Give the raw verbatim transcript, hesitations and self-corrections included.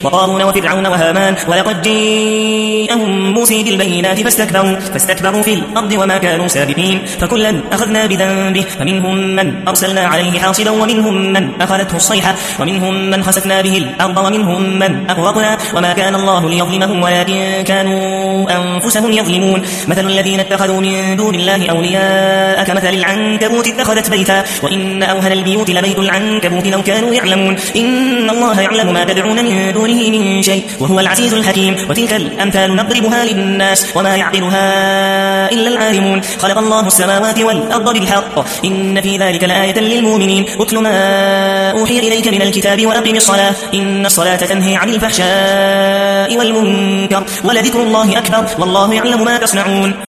وقارون وفرعون وهامان ولقد جاءهم موسى بالبينات فاستكبروا, فاستكبروا في الأرض وما كانوا سابقين فكلا أخذنا بذنبه فمنهم من أرسلنا عليه حاصبا ومنهم من أخذته الصيحة ومنهم من خسفنا به الأرض ومنهم من أغرقنا وما كان الله ليظلمهم ولكن كانوا أنفسهم يظلمون مثل الذين اتخذوا من دون الله أولياء كمثل العنكبوت اتخذت بيتا وإن أوهن البيوت لبيت العنكبوت لو كانوا يعلمون إن الله يعلم ما تدعون من دونه من شيء وهو العزيز الحكيم وتلك الأمثال نضربها للناس وما يعقلها إلا العالمون خلق الله السماوات والأرض بالحق إن في ذلك لآية للمؤمنين اتل ما أوحي إليك من الكتاب وأقم الصلاة إن الصلاة تنهي عن الفحشاء والمنكر ولذكر الله أكبر والله يعلم ما تصنعون.